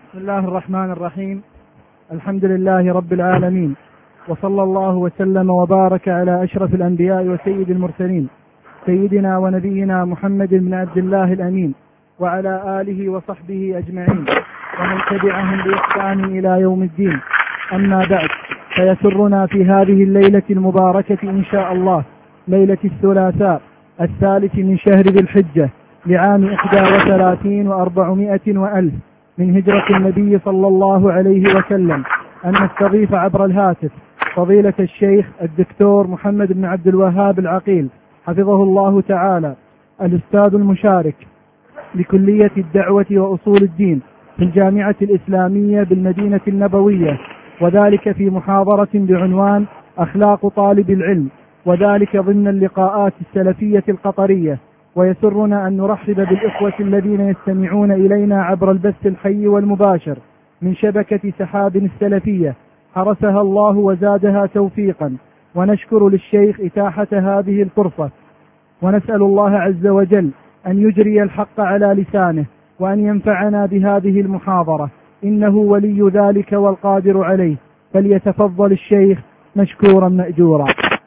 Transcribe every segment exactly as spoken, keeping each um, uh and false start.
بسم الله الرحمن الرحيم. الحمد لله رب العالمين، وصلى الله وسلم وبارك على أشرف الأنبياء وسيد المرسلين سيدنا ونبينا محمد بن عبد الله الأمين وعلى آله وصحبه أجمعين ومن تبعهم بإحسان إلى يوم الدين. أما بعد، فيسرنا في هذه الليلة المباركة إن شاء الله، ليلة الثلاثاء الثالث من شهر ذي الحجة لعام إحدى وثلاثين وأربعمائة وألف من هجرة النبي صلى الله عليه وسلم، أن نستضيف عبر الهاتف فضيلة الشيخ الدكتور محمد بن عبد الوهاب العقيل حفظه الله تعالى، الأستاذ المشارك لكلية الدعوة وأصول الدين في الجامعة الإسلامية بالمدينة النبوية، وذلك في محاضرة بعنوان أخلاق طالب العلم، وذلك ضمن اللقاءات السلفية القطرية. ويسرنا أن نرحب بالإخوة الذين يستمعون إلينا عبر البث الحي والمباشر من شبكة سحاب السلفية، حرسها الله وزادها توفيقا. ونشكر للشيخ إتاحة هذه الفرصة، ونسأل الله عز وجل أن يجري الحق على لسانه وأن ينفعنا بهذه المحاضرة، إنه ولي ذلك والقادر عليه. فليتفضل الشيخ مشكورا مأجورا.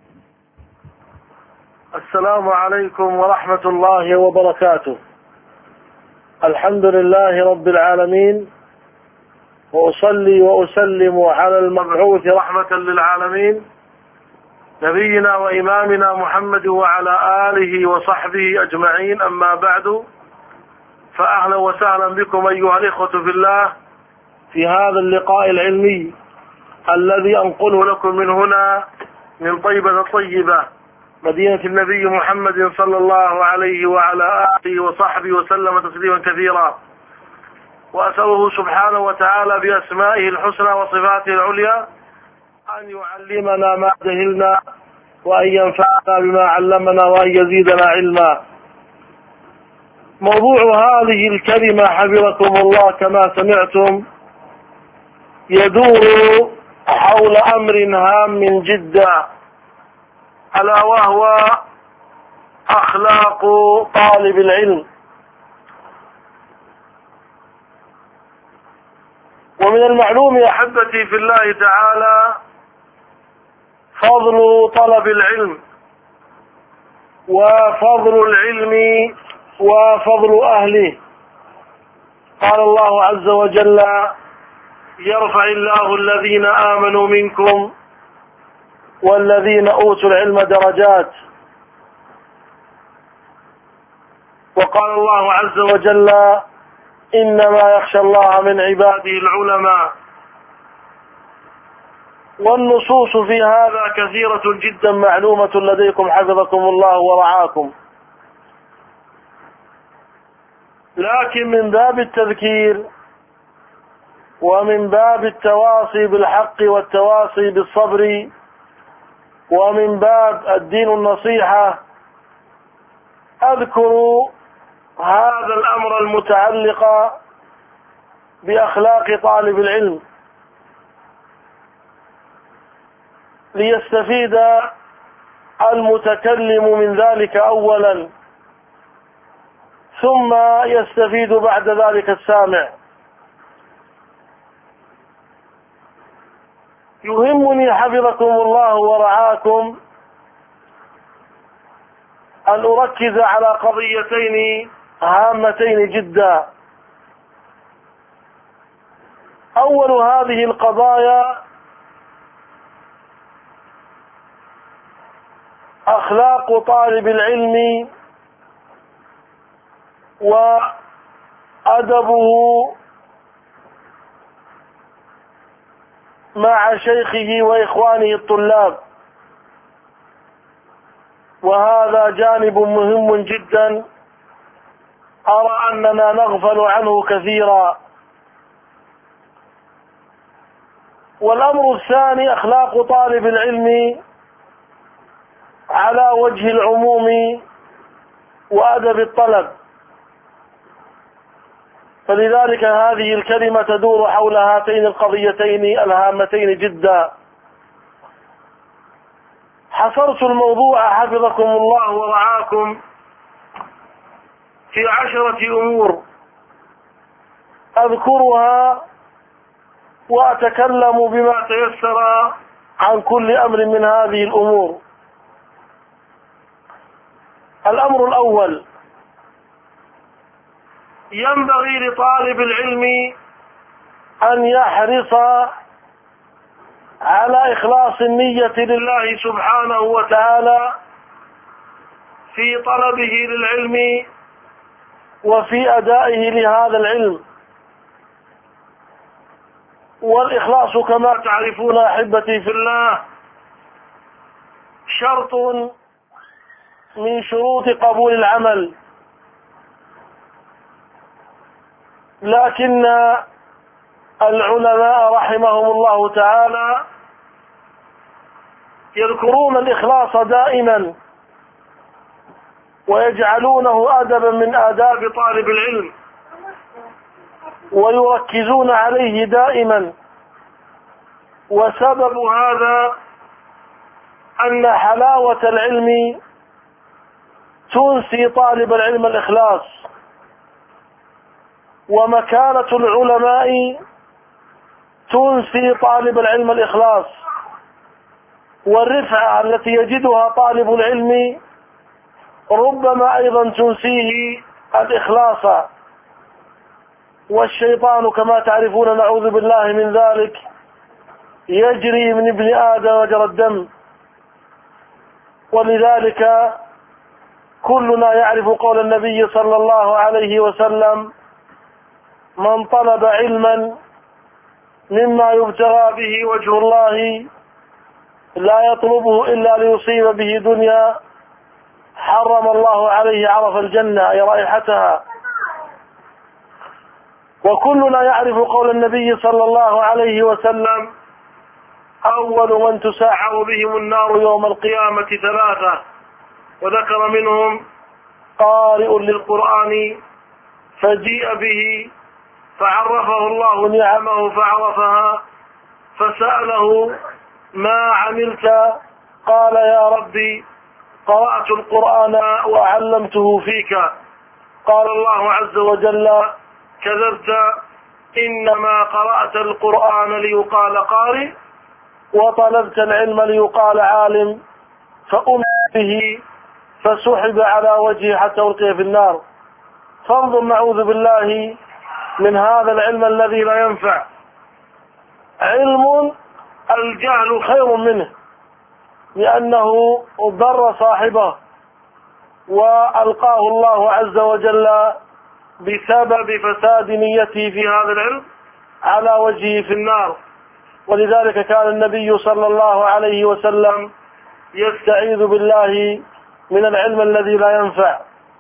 السلام عليكم ورحمة الله وبركاته. الحمد لله رب العالمين، وأصلي وأسلم على المبعوث رحمة للعالمين نبينا وإمامنا محمد وعلى آله وصحبه أجمعين. أما بعد، فأهلا وسهلا بكم أيها الإخوة في الله في هذا اللقاء العلمي الذي أنقله لكم من هنا من طيبة الطيبة مدينة النبي محمد صلى الله عليه وعلى آله وصحبه وسلم تسليما كثيرا. وأسأله سبحانه وتعالى بأسمائه الحسنى وصفاته العليا أن يعلمنا ما جهلنا، وأن ينفعنا بما علمنا، وأن يزيدنا علما. موضوع هذه الكلمة حفظكم الله كما سمعتم يدور حول أمر هام جدا، ألا وهو أخلاق طالب العلم. ومن المعلوم يا أحبتي في الله تعالى فضل طلب العلم، وفضل العلم وفضل أهله. قال الله عز وجل: يرفع الله الذين آمنوا منكم والذين أوتوا العلم درجات. وقال الله عز وجل: إنما يخشى الله من عباده العلماء. والنصوص في هذا كثيرة جدا معلومة لديكم حفظكم الله ورعاكم، لكن من باب التذكير ومن باب التواصي بالحق والتواصي بالصبر ومن باب الدين النصيحة أذكر هذا الأمر المتعلق بأخلاق طالب العلم ليستفيد المتكلم من ذلك أولا، ثم يستفيد بعد ذلك السامع. يهمني حفظكم الله ورعاكم أن أركز على قضيتين هامتين جدا. أول هذه القضايا أخلاق طالب العلم وأدبه مع شيخه وإخوانه الطلاب، وهذا جانب مهم جدا أرى أننا نغفل عنه كثيرا. والأمر الثاني أخلاق طالب العلم على وجه العموم وأدب الطلب. فلذلك هذه الكلمة تدور حول هاتين القضيتين الهامتين جدا. حصرت الموضوع حفظكم الله ورعاكم في عشرة أمور أذكرها وأتكلم بما تيسر عن كل أمر من هذه الأمور. الأمر الأول: ينبغي لطالب العلم أن يحرص على إخلاص النية لله سبحانه وتعالى في طلبه للعلم وفي أدائه لهذا العلم. والإخلاص كما تعرفون أحبتي في الله شرط من شروط قبول العمل، لكن العلماء رحمهم الله تعالى يذكرون الإخلاص دائما ويجعلونه أدبا من آداب طالب العلم ويركزون عليه دائما. وسبب هذا أن حلاوة العلم تنسي طالب العلم الإخلاص، ومكانة العلماء تنسي طالب العلم الإخلاص، والرفعة التي يجدها طالب العلم ربما أيضا تنسيه الإخلاص. والشيطان كما تعرفون نعوذ بالله من ذلك يجري من ابن آدم مجرى الدم. ولذلك كلنا يعرف قول النبي صلى الله عليه وسلم: من طلب علما مما يبتغى به وجه الله لا يطلبه إلا ليصيب به دنيا حرم الله عليه عرف الجنة أي رائحتها. وكلنا يعرف قول النبي صلى الله عليه وسلم: أول من تسعر بهم النار يوم القيامة ثلاثة، وذكر منهم قارئ للقرآن فجيء به فعرفه الله نعمه فعرفها، فسأله: ما عملت؟ قال: يا ربي قرأت القرآن وعلمته فيك. قال الله عز وجل: كذبت، إنما قرأت القرآن ليقال قارئ وطلبت العلم ليقال عالم، فأمر به فسحب على وجهه حتى ألقي في النار. فانظر نعوذ بالله من هذا العلم الذي لا ينفع، علم الجهل خير منه، لأنه ضر صاحبه وألقاه الله عز وجل بسبب فساد نيته في هذا العلم على وجهه في النار. ولذلك كان النبي صلى الله عليه وسلم يستعيذ بالله من العلم الذي لا ينفع.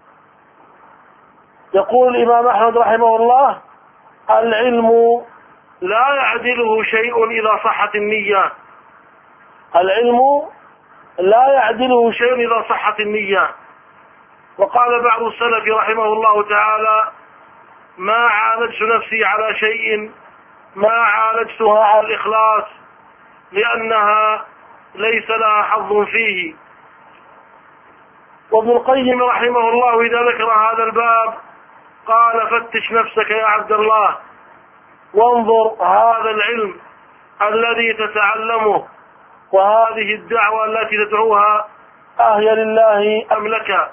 يقول الإمام أحمد رحمه الله: العلم لا يعدله شيء إذا صحت النية. العلم لا يعدله شيء إذا صحت النية. وقال بعض السلف رحمه الله تعالى: ما عالجت نفسي على شيء ما عالجتها على الإخلاص، لأنها ليس لها حظ فيه. وابن القيم رحمه الله إذا ذكر هذا الباب قال: فتش نفسك يا عبد الله، وانظر هذا العلم الذي تتعلمه وهذه الدعوة التي تدعوها أهي لله أم لك.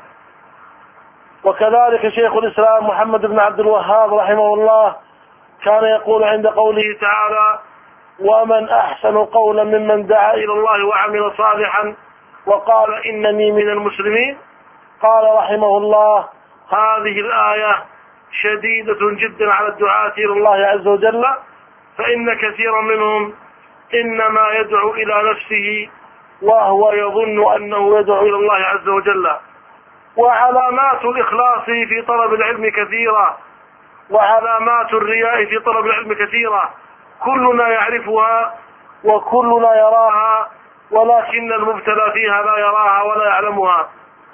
وكذلك شيخ الإسلام محمد بن عبد الوهاب رحمه الله كان يقول عند قوله تعالى: ومن أحسن قولا ممن دعا إلى الله وعمل صالحا وقال إنني من المسلمين. قال رحمه الله: هذه الآية شديدة جدا على الدعاة إلى الله عز وجل، فإن كثيرا منهم إنما يدعو إلى نفسه وهو يظن أنه يدعو إلى الله عز وجل. وعلامات الإخلاص في طلب العلم كثيرة، وعلامات الرياء في طلب العلم كثيرة، كلنا يعرفها وكلنا يراها، ولكن المبتلى فيها لا يراها ولا يعلمها.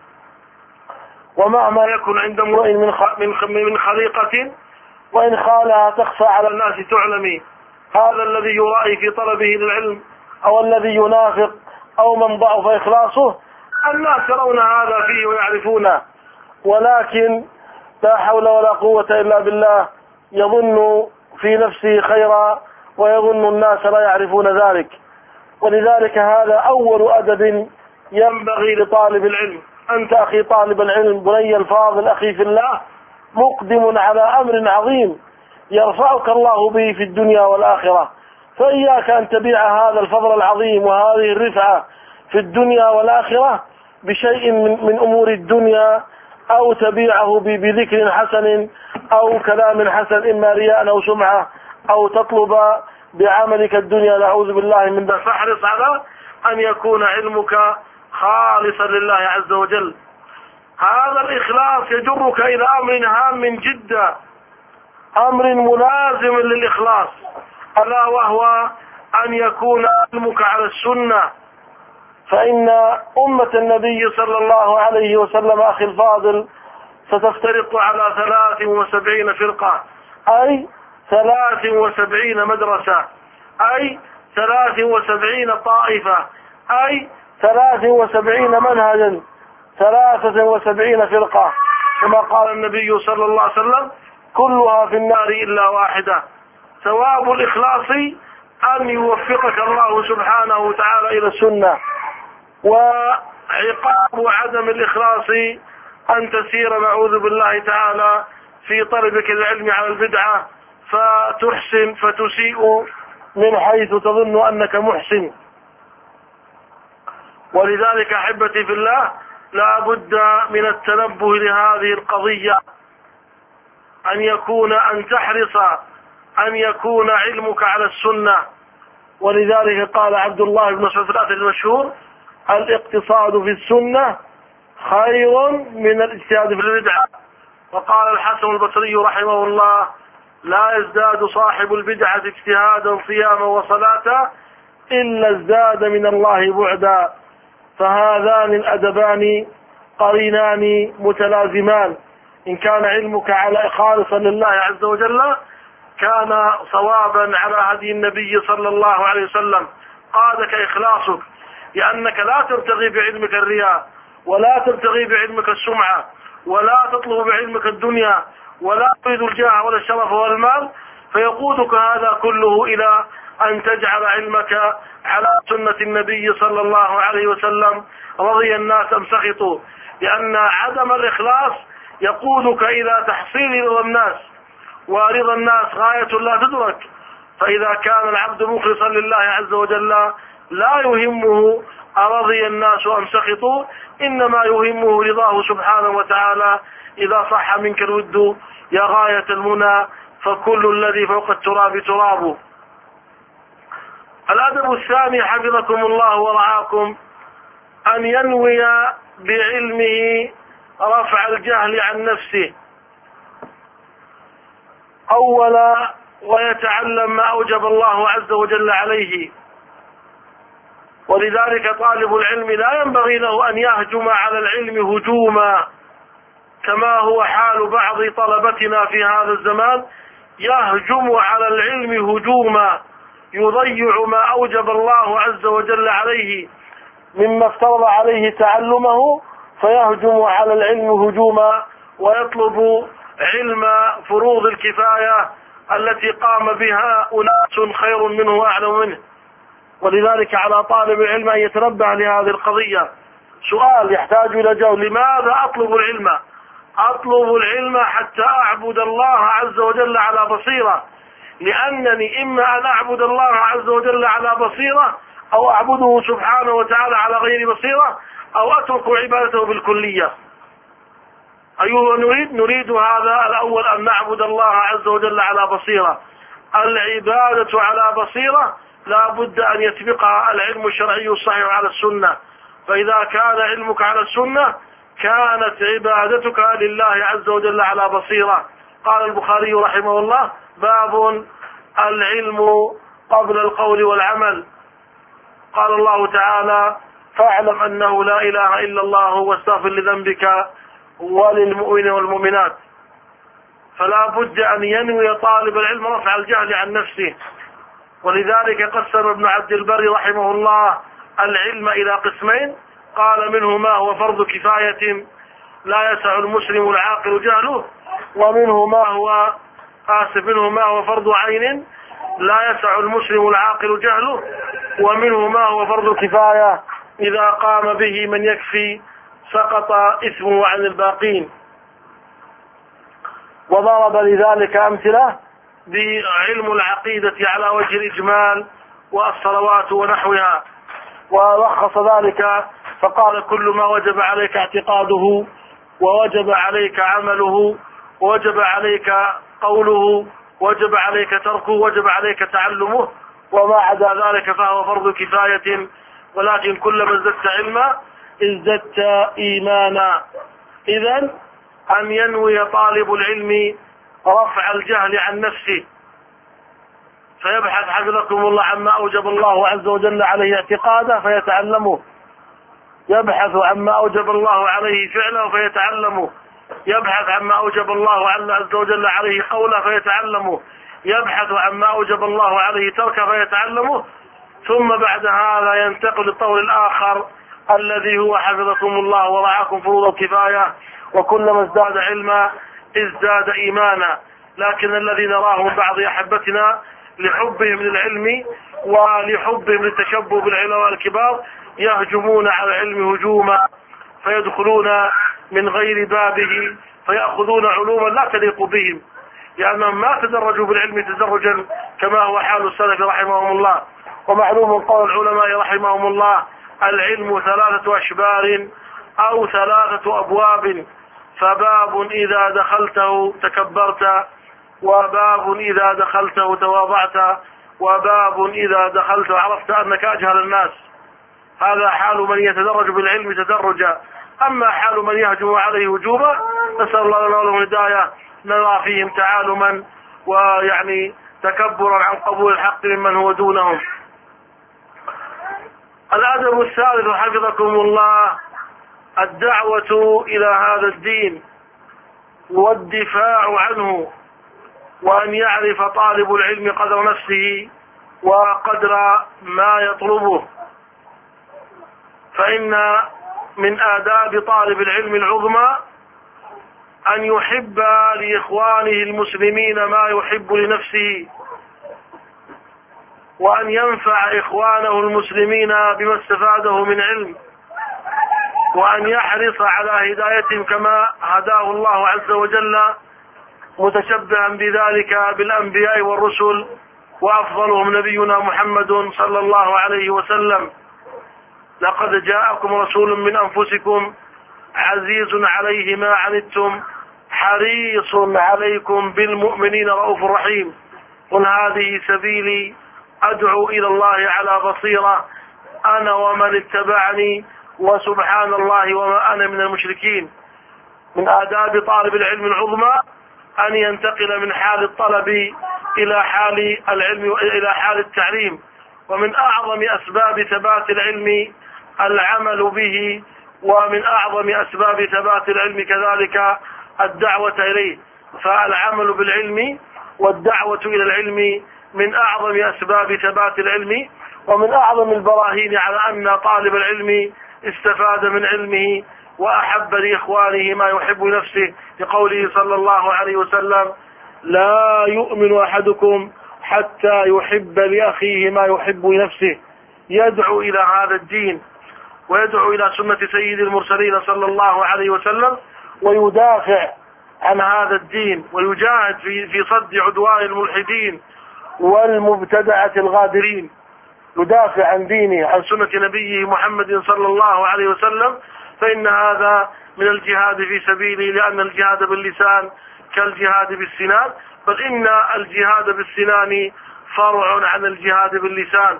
ومهما يكن عند امرئ من خليقة وإن خالها تخفى على الناس تعلمي. هذا الذي يرائي في طلبه للعلم أو الذي ينافق أو من ضعف إخلاصه الناس يرون هذا فيه ويعرفونه، ولكن لا حول ولا قوة إلا بالله يظن في نفسه خيرا ويظن الناس لا يعرفون ذلك. ولذلك هذا أول أدب ينبغي لطالب العلم. أنت أخي طالب العلم، بني الفاضل، أخي في الله، مقدم على أمر عظيم يرفعك الله به في الدنيا والآخرة، فإياك أن تبيع هذا الفضل العظيم وهذه الرفعة في الدنيا والآخرة بشيء من, من أمور الدنيا، أو تبيعه بذكر حسن أو كلام حسن، إما رياء أو سمعة، أو تطلب بعملك الدنيا، نعوذ بالله من ذلك. فاحرص على أن يكون علمك خالصا لله عز وجل. هذا الإخلاص يجرك إلى أمر هام جدا، أمر ملازم للإخلاص، ألا وهو أن يكون علمك على السنة. فإن أمة النبي صلى الله عليه وسلم أخي الفاضل ستفترق على ثلاث وسبعين فرقة، أي ثلاث وسبعين مدرسة، أي ثلاث وسبعين طائفة، أي ثلاث وسبعين منهجا، ثلاثة وسبعين فرقة، كما قال النبي صلى الله عليه وسلم: كلها في النار إلا واحدة. ثواب الإخلاص أن يوفقك الله سبحانه وتعالى إلى السنة، وعقاب عدم الإخلاص أن تسير نعوذ بالله تعالى في طلبك العلم على البدعة، فتحسن فتسيء من حيث تظن أنك محسن. ولذلك أحبتي في الله، لا بد من التنبه لهذه القضية، أن يكون أن تحرص أن يكون علمك على السنة. ولذلك قال عبد الله بن مسعود في الأثر المشهور: الاقتصاد في السنة خير من الاجتهاد في البدعة. وقال الحسن البصري رحمه الله: لا يزداد صاحب البدعة اجتهادا صياما وصلاة إلا ازداد من الله بعدا. فهذان الأدبان قرينان متلازمان. إن كان علمك على خالصا لله عز وجل كان صوابا على هدي النبي صلى الله عليه وسلم، قادك إخلاصك، لأنك لا تبتغي بعلمك الرياء، ولا تبتغي بعلمك السمعة، ولا تطلب بعلمك الدنيا، ولا تريد الجاه ولا الشرف ولا المال، فيقودك هذا كله إلى أن تجعل علمك على سنة النبي صلى الله عليه وسلم. رضي الناس أم سخطوا، لأن عدم الإخلاص يقودك إلى تحصيل رضا الناس، ورضا الناس غاية لا تدرك. فإذا كان العبد مخلصا لله عز وجل لا يهمه أرضي الناس أم سخطوا، إنما يهمه رضاه سبحانه وتعالى. إذا صح منك الود يا غاية المنى، فكل الذي فوق التراب تراب. الأدب الثاني حفظكم الله ورعاكم أن ينوي بعلمه رفع الجهل عن نفسه أولا، ويتعلم ما أوجب الله عز وجل عليه. ولذلك طالب العلم لا ينبغي له أن يهجم على العلم هجوما، كما هو حال بعض طلبتنا في هذا الزمان، يهجم على العلم هجوما، يضيع ما أوجب الله عز وجل عليه مما افترض عليه تعلمه، فيهجم على العلم هجوما، ويطلب علم فروض الكفاية التي قام بها أناس خير منه وأعلم منه. ولذلك على طالب العلم أن يتنبه لهذه القضية. سؤال يحتاج إلى جواب: لماذا أطلب العلم؟ أطلب العلم حتى أعبد الله عز وجل على بصيرة، لأنني إما أن أعبد الله عز وجل على بصيرة، أو أعبده سبحانه وتعالى على غير بصيرة، أو أترك عبادته بالكلية. أيها نريد نريد هذا الأول، أن نعبد الله عز وجل على بصيرة. العبادة على بصيرة لا بد أن يسبقها العلم الشرعي الصحيح على السنة. فإذا كان علمك على السنة كانت عبادتك لله عز وجل على بصيرة. قال البخاري رحمه الله: باب العلم قبل القول والعمل. قال الله تعالى: فاعلم أنه لا إله إلا الله واستغفر لذنبك وللمؤمنين والمؤمنات. فلا بد أن ينوي طالب العلم رفع الجهل عن نفسه. ولذلك قسم ابن عبد البر رحمه الله العلم إلى قسمين، قال: منه ما هو فرض كفاية لا يسع المسلم العاقل جهله، ومنه ما هو آسف منه ما هو فرض عين لا يسع المسلم العاقل جهله، ومنه ما هو فرض كفاية إذا قام به من يكفي سقط اسمه عن الباقين. وضرب لذلك أمثلة بعلم العقيدة على وجه الإجمال والصلوات ونحوها، ولخص ذلك فقال كل ما وجب عليك اعتقاده ووجب عليك عمله ووجب عليك قوله ووجب عليك تركه ووجب عليك تعلمه، وما عدا ذلك فهو فرض كفاية، ولكن كلما ازددت علما ازددت إيمانا. إذن أن ينوي طالب العلم رفع الجهل عن نفسه، فيبحث حفظكم الله عما أوجب الله عز وجل عليه اعتقاده فيتعلمه، يبحث عما أوجب الله عليه فعله فيتعلمه، يبحث عما أوجب الله عز وجل عليه قوله فيتعلمه، يبحث عما أوجب الله عليه تركه فيتعلمه، ثم بعد هذا ينتقل للطور الآخر الذي هو حفظكم الله ورعاكم فروض الكفاية، وكلما ازداد علما ازداد إيمانا. لكن الذي نراه من بعض أحبتنا لحبهم للعلم ولحبهم للتشبه بالعلماء الكبار يهجمون على العلم هجوما، فيدخلون من غير بابه فيأخذون علوما لا تليق بهم، لأنهم ما تدرجوا بالعلم تدرجا كما هو حال السلف رحمهم الله. ومعلوم قول العلماء رحمهم الله: العلم ثلاثة أشبار أو ثلاثة أبواب، فباب إذا دخلته تكبرت، وباب إذا دخلته تواضعت، وباب إذا دخلته عرفت أنك أجهل الناس. هذا حال من يتدرج بالعلم تدرجا. أما حال من يهجم عليه هجوما نسأل الله لنا ولهم الهداية، نرى فيهم تعالما ويعني تكبرا عن قبول الحق ممن هو دونهم. الأدب الثالث حفظكم الله الدعوة إلى هذا الدين والدفاع عنه، وأن يعرف طالب العلم قدر نفسه وقدر ما يطلبه، فإن من آداب طالب العلم العظمى أن يحب لإخوانه المسلمين ما يحب لنفسه، وأن ينفع إخوانه المسلمين بما استفاده من علم، وأن يحرص على هدايتهم كما هداه الله عز وجل، متشبها بذلك بالأنبياء والرسل، وأفضلهم نبينا محمد صلى الله عليه وسلم: لقد جاءكم رسول من أنفسكم عزيز عليه ما عنتم حريص عليكم بالمؤمنين رؤوف رحيم. قل هذه سبيلي أدعو إلى الله على بصيرة أنا ومن اتبعني وسبحان الله وما أنا من المشركين. من آداب طالب العلم العظمى أن ينتقل من حال الطلب إلى حال العلم إلى حال التعليم، ومن أعظم أسباب ثبات العلم العمل به، ومن أعظم أسباب ثبات العلم كذلك الدعوة إليه. فالعمل بالعلم والدعوة إلى العلم من أعظم أسباب ثبات العلم، ومن أعظم البراهين على أن طالب العلم استفاد من علمه وأحب لإخوانه ما يحب نفسه، لقوله صلى الله عليه وسلم: لا يؤمن أحدكم حتى يحب لأخيه ما يحب لنفسه. يدعو إلى هذا الدين ويدعو إلى سنة سيد المرسلين صلى الله عليه وسلم، ويدافع عن هذا الدين ويجاهد في في صد عدوان الملحدين والمبتدعة الغادرين، يدافع عن دينه عن سنة نبيه محمد صلى الله عليه وسلم، فإن هذا من الجهاد في سبيله، لأن الجهاد باللسان كالجهاد بالسنان، بل إن الجهاد بالسنان فرع عن الجهاد باللسان.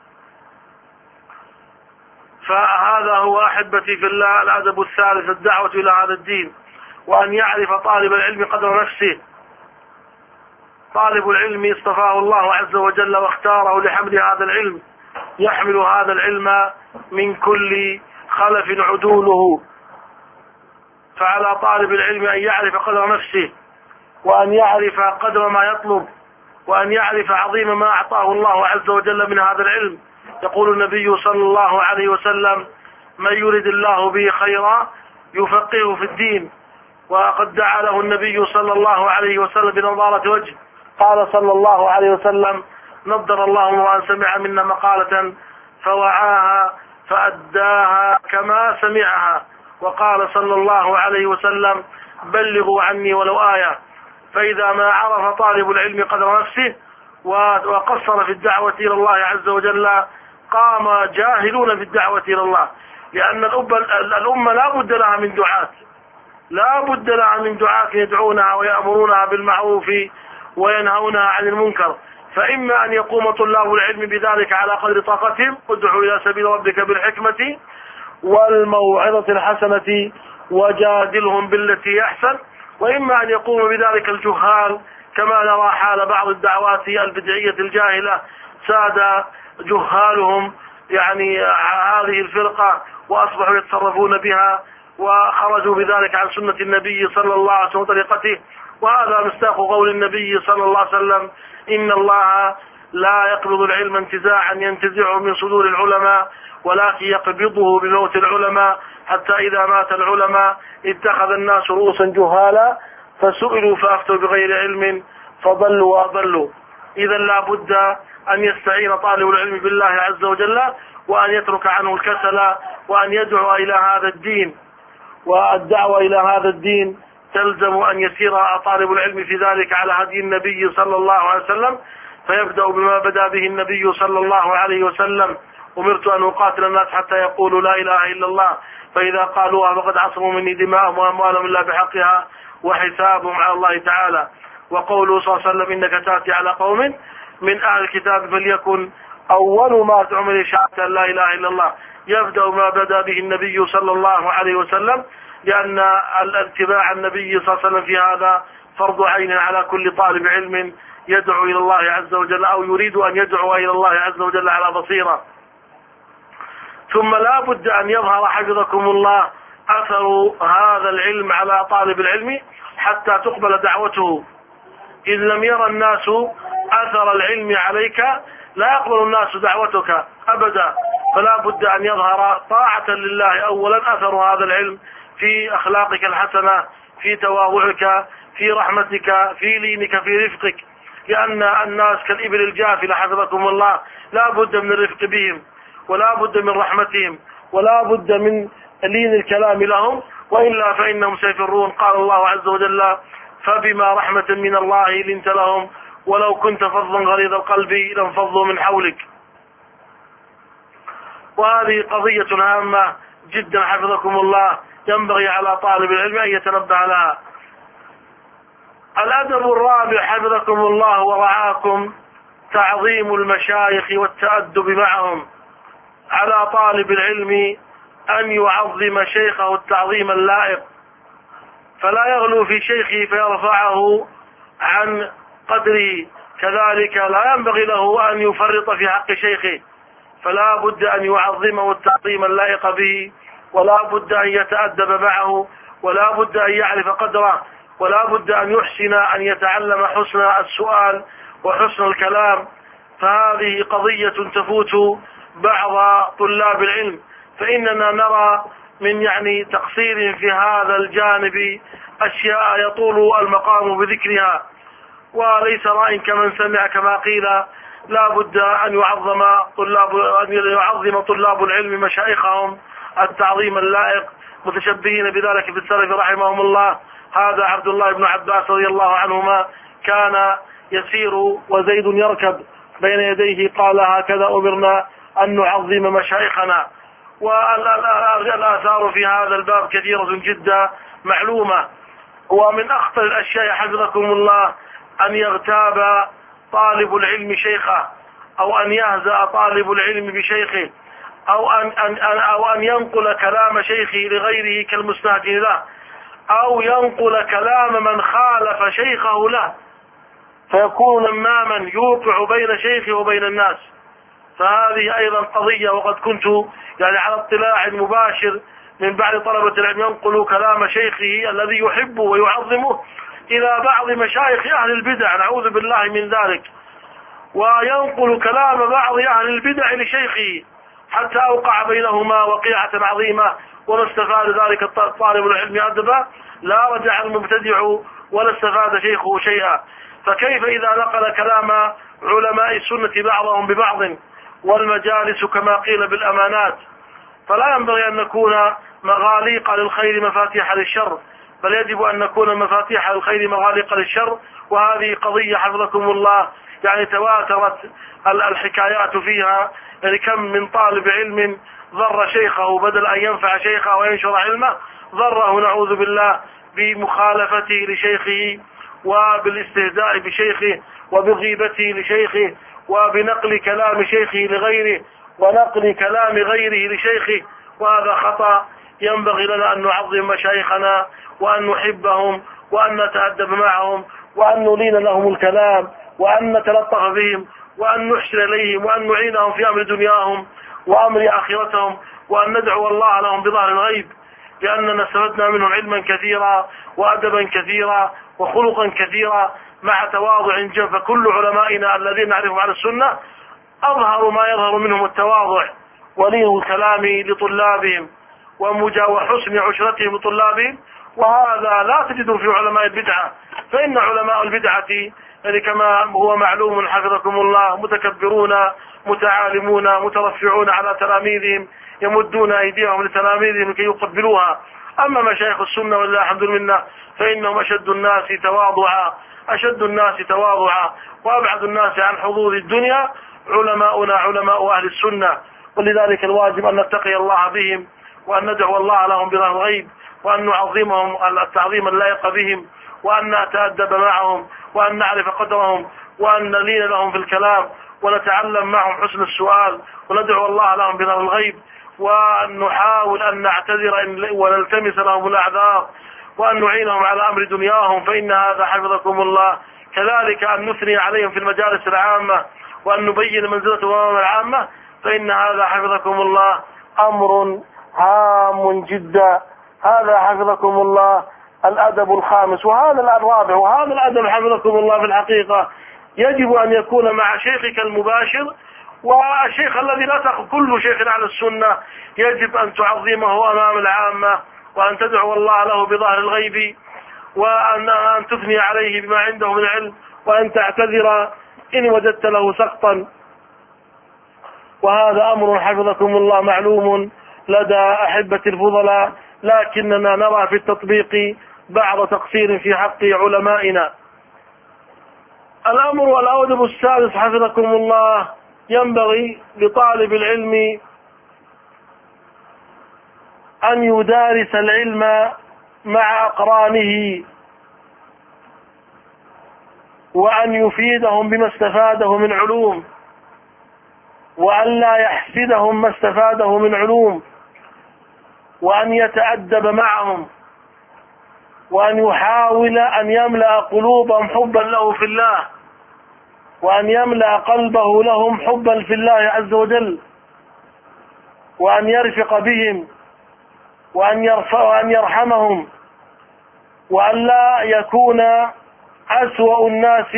فهذا هو أحبتي في الله الأدب الثالث الدعوة إلى هذا الدين، وأن يعرف طالب العلم قدر نفسه. طالب العلم اصطفاه الله عز وجل واختاره لحمل هذا العلم، يحمل هذا العلم من كل خلف عدوله، فعلى طالب العلم أن يعرف قدر نفسه، وأن يعرف قدر ما يطلب، وأن يعرف عظيم ما أعطاه الله عز وجل من هذا العلم. يقول النبي صلى الله عليه وسلم: من يرد الله به خيرا يفقهه في الدين. وقد دعا له النبي صلى الله عليه وسلم بنظارة وجه، قال صلى الله عليه وسلم: نضر الله امرأ سمع منا مقالة فوعاها فأداها كما سمعها. وقال صلى الله عليه وسلم بلغوا عني ولو آية. فإذا ما عرف طالب العلم قدر نفسه وقصر في الدعوة إلى الله عز وجل قام جاهلون في الدعوة إلى الله، لأن الأمة لا بد لها من دعاة، لا بد لها من دعاة يدعونها ويأمرونها بالمعروف وينهونها عن المنكر. فإما أن يقوم طلاب العلم بذلك على قدر طاقتهم، ادعوا إلى سبيل ربك بالحكمة والموعظة الحسنة وجادلهم بالتي أحسن، وإما أن يقوم بذلك الجهال كما نرى حال بعض الدعوات البدعية الجاهلة، ساد جهالهم يعني هذه الفرقة وأصبحوا يتصرفون بها وخرجوا بذلك عن سنة النبي صلى الله عليه وسلم وطريقته. وهذا مصداق قول النبي صلى الله عليه وسلم إن الله لا يقبض العلم انتزاعا ينتزعه من صدور العلماء، ولكن يقبضه بموت العلماء، حتى إذا مات العلماء اتخذ الناس رؤوسا جهالا فسئلوا فأفتوا بغير علم فضلوا وأضلوا. إذا لا بد أن يستعين طالب العلم بالله عز وجل، وأن يترك عنه الكسل، وأن يدعو إلى هذا الدين. والدعوة إلى هذا الدين تلزم أن يسير طالب العلم في ذلك على هدي النبي صلى الله عليه وسلم، فيبدأ بما بدأ به النبي صلى الله عليه وسلم: أمرت أن أقاتل الناس حتى يقولوا لا إله إلا الله، فإذا قالوها فقد عصموا مني دماءهم وأموالهم إلا بحقها وحسابهم على الله تعالى. وقوله صلى الله عليه وسلم: إنك تأتي على قوم من أهل الكتاب فليكن أول ما تعمل شهادة لا إله إلا الله. يبدأ ما بدأ به النبي صلى الله عليه وسلم، لأن الاتباع النبي صلى الله عليه وسلم في هذا فرض عين على كل طالب علم يدعو إلى الله عز وجل أو يريد أن يدعو إلى الله عز وجل على بصيرة. ثم لا بد أن يظهر حفظكم الله أثر هذا العلم على طالب العلم حتى تقبل دعوته. إذ لم يرى الناس أثر العلم عليك لا يقبل الناس دعوتك أبدا. فلا بد أن يظهر طاعة لله أولا أثر هذا العلم في أخلاقك الحسنة، في تواضعك، في رحمتك، في لينك، في رفقك، لأن الناس كالإبل الجافلة حفظكم الله، لا بد من الرفق بهم، ولا بد من رحمتهم، ولا بد من لين الكلام لهم، وإلا فإنهم سيفرون. قال الله عز وجل: فبما رحمة من الله لنت لهم ولو كنت فظا غليظ القلب لانفضوا من حولك. وهذه قضية هامة جدا حفظكم الله، ينبغي على طالب العلم أن يتنبه لها. الأدب الرابع حفظكم الله ورعاكم تعظيم المشايخ والتأدب معهم. على طالب العلم أن يعظم شيخه التعظيم اللائق، فلا يغلو في شيخه فيرفعه عن قدره، كذلك لا ينبغي له أن يفرط في حق شيخه، فلا بد أن يعظمه التعظيم اللائق به، ولا بد أن يتأدب معه، ولا بد أن يعرف قدره، ولا بد أن يحسن أن يتعلم حسن السؤال وحسن الكلام. فهذه قضية تفوت بعض طلاب العلم، فإننا نرى من يعني تقصير في هذا الجانب أشياء يطول المقام بذكرها، وليس رأي كمن سمع كما قيل. لا بد أن يعظم طلاب أن يعظم طلاب العلم مشايخهم التعظيم اللائق، متشبهين بذلك في السلف رحمهم الله. هذا عبد الله بن عباس رضي الله عنهما كان يسير وزيد يركب بين يديه، قال: هكذا أمرنا أن نعظم مشايخنا. والآثار في هذا الباب كثيرة جدا معلومة. ومن أخطر الأشياء حفظكم الله أن يغتاب طالب العلم شيخه، أو أن يهزأ طالب العلم بشيخه، أو أن, أن, أو أن ينقل كلام شيخه لغيره كالمستهجن له، أو ينقل كلام من خالف شيخه له، فيكون نماما يوقع بين شيخه وبين الناس. فهذه أيضا قضية، وقد كنت يعني على اطلاع مباشر من بعض طلبة العلم ينقل كلام شيخه الذي يحبه ويعظمه إلى بعض مشايخ أهل البدع، نعوذ بالله من ذلك، وينقل كلام بعض أهل البدع لشيخه حتى أوقع بينهما وقيعة عظيمة، ولا استفاد ذلك طالب العلم أدبا، لا رجع المبتدع ولا استفاد شيخه شيئا. فكيف إذا نقل كلام علماء السنة بعضهم ببعض والمجالس كما قيل بالأمانات؟ فلا ينبغي أن نكون مغاليق للخير مفاتيح للشر، بل يجب أن نكون مفاتيح للخير مغاليق للشر. وهذه قضية حفظكم الله يعني تواترت الحكايات فيها. يعني كم من طالب علم ضر شيخه بدل أن ينفع شيخه وينشر علمه، ضره نعوذ بالله بمخالفته لشيخه وبالاستهزاء بشيخه وبغيبته لشيخه وبنقل كلام شيخه لغيره ونقل كلام غيره لشيخه، وهذا خطأ. ينبغي لنا أن نعظم مشايخنا وأن نحبهم وأن نتأدب معهم وأن نلين لهم الكلام وأن نتلطف بهم وأن نحسن إليهم وأن نعينهم في أمر دنياهم وأمر آخرتهم وأن ندعو الله لهم بظهر الغيب، لأننا استفدنا منهم علما كثيرا وأدبا كثيرا وخلقا كثيرا مع تواضع جم. فكل علمائنا الذين نعرفهم على السنة أظهر ما يظهر منهم التواضع ولين الكلام لطلابهم وحسن عشرتهم لطلابهم، وهذا لا تجد في علماء البدعة. فإن علماء البدعة يعني كما هو معلوم حفظكم الله متكبرون متعالمون مترفعون على تلاميذهم، يمدون أيديهم لتلاميذهم لكي يقبلوها. أما مشايخ السنة والله الحمد لله فإنهم أشد الناس تواضعا أشد الناس تواضعا وأبعد الناس عن حظوظ الدنيا علماؤنا علماء أهل السنة. ولذلك الواجب أن نتقي الله بهم وأن ندعو الله لهم بظهر الغيب وأن نعظمهم التعظيم اللائق بهم وأن نتأدب معهم وأن نعرف قدرهم وأن نلين لهم في الكلام ونتعلم معهم حسن السؤال وندعو الله لهم بظهر الغيب وأن نحاول أن نعتذر ونلتمس لهم الأعذار وأن نعينهم على أمر دنياهم، فإن هذا حفظكم الله. كذلك أن نثني عليهم في المجالس العامة وأن نبين منزلتهم أمام العامة، فإن هذا حفظكم الله أمر هام جدا. هذا حفظكم الله الأدب الخامس، وهذا الرابع، وهذا الأدب حفظكم الله في الحقيقة يجب أن يكون مع شيخك المباشر والشيخ الذي لا تأخذ كل شيخ على السنة يجب أن تعظمه أمام العامة وأن تدعو الله له بظاهر الغيب وأن تثني عليه بما عنده من علم وأن تعتذر إن وجدت له سقطا. وهذا أمر حفظكم الله معلوم لدى أحبة الفضلاء، لكننا نرى في التطبيق بعض تقصير في حق علمائنا. الأمر والأدب السادس حفظكم الله ينبغي لطالب العلم أن يدارس العلم مع أقرانه وأن يفيدهم بما استفاده من علوم وأن لا يحسدهم ما استفاده من علوم وأن يتأدب معهم وأن يحاول أن يملأ قلوبهم حبا له في الله وأن يملأ قلبه لهم حبا في الله عز وجل وأن يرفق بهم وأن يرفع وأن يرحمهم وأن لا يكون أسوأ الناس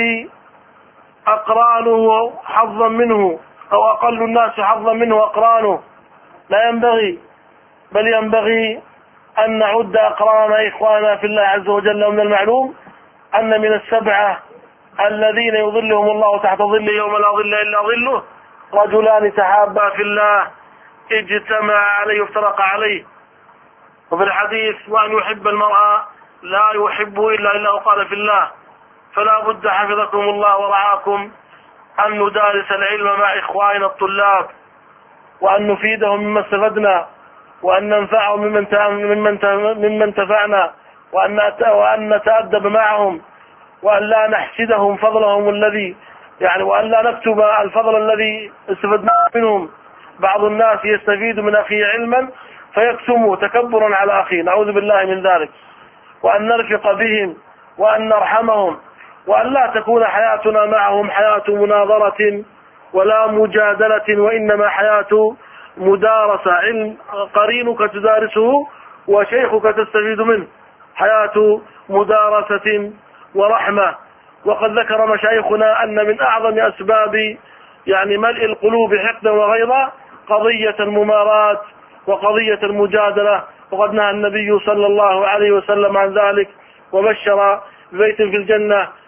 أقرانه حظا منه أو أقل الناس حظا منه أقرانه، لا ينبغي، بل ينبغي أن نعد أقران إخواننا في الله عز وجل. ومن المعلوم أن من السبعة الذين يظلهم الله تحت ظله يوم لا ظل إلا ظله رجلان تحابا في الله اجتمع عليه وافترق عليه. وفي الحديث وأن يحب المرأة لا يحبه إلا إلا قال في الله. فلا بد حفظكم الله ورعاكم أن ندارس العلم مع إخواننا الطلاب وأن نفيدهم مما استفدنا وأن ننفعهم ممن ممن تفعنا وأن نتأدب معهم وأن لا نحسدهم فضلهم الذي يعني وأن لا نكتب الفضل الذي استفدنا منهم. بعض الناس يستفيد من أخيه علما فيكتمه تكبرا على أخيه، نعوذ بالله من ذلك. وأن نرفق بهم وأن نرحمهم وأن لا تكون حياتنا معهم حياة مناظرة ولا مجادلة، وإنما حياة مدارسة، علم قرينك تدارسه وشيخك تستفيد منه، حياة مدارسة ورحمة. وقد ذكر مشايخنا أن من أعظم أسباب يعني ملء القلوب حقدا وغيظا قضية الممارات وقضية المجادلة، وقد نهى النبي صلى الله عليه وسلم عن ذلك وبشر ببيت في الجنة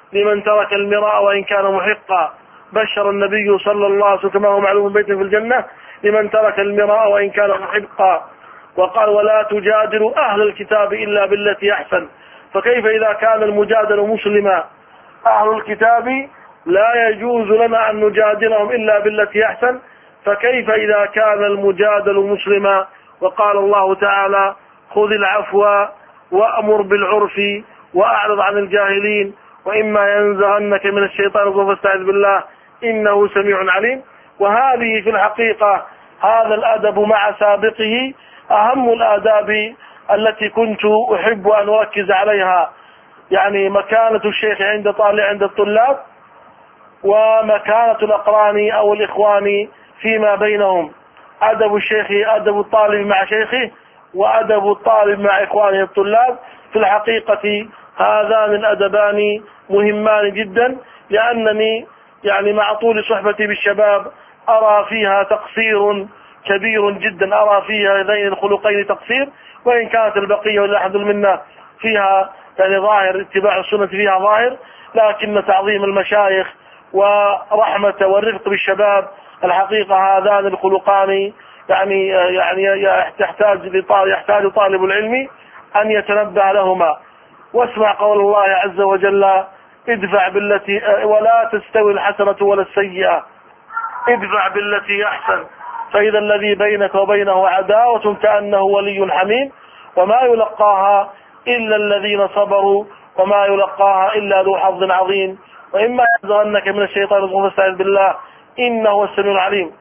لمن ترك المراء وإن كان محقا. بشر النبي صلى الله عليه وسلم كما هو معلوم بيت في الجنة لمن ترك المراء وإن كان محقا. وقال ولا تجادلوا أهل الكتاب إلا بالتي أحسن. فكيف إذا كان المجادل مسلما؟ أهل الكتاب لا يجوز لنا أن نجادلهم إلا بالتي أحسن، فكيف إذا كان المجادل مسلما؟ وقال الله تعالى خذ العفو وأمر بالعرف وأعرض عن الجاهلين وإما ينزغنك من الشيطان فاستعذ بالله إنه سميع عليم. وهذه في الحقيقة هذا الأدب مع سابقه أهم الآداب التي كنت أحب أن أركز عليها، يعني مكانة الشيخ عند طالع عند الطلاب، ومكانة الأقران أو الإخوان فيما بينهم. أدب الشيخ أدب الطالب مع شيخه، وأدب الطالب مع إخوانه الطلاب. في الحقيقة هذان الأدبان مهمان جدا، لأنني يعني مع طول صحبتي بالشباب أرى فيها تقصير كبير جدا، أرى فيها هذين الخلقين تقصير، وإن كانت البقية ولا أحد منا فيها يعني ظاهر اتباع السنة فيها ظاهر، لكن تعظيم المشايخ ورحمة والرفق بالشباب الحقيقة هذان الخلقان يعني يعني يحتاج يحتاج طالب العلم أن يتنبه لهما. واسمع قول الله عز وجل ادفع بالتي ولا تستوي الحسنة ولا السيئة ادفع بالتي أحسن فإذا الذي بينك وبينه عداوة كأنه ولي حميم وما يلقاها إلا الذين صبروا وما يلقاها إلا ذو حظ عظيم وإما ينزغنك من الشيطان فاستعذ بالله إنه هو السميع العليم.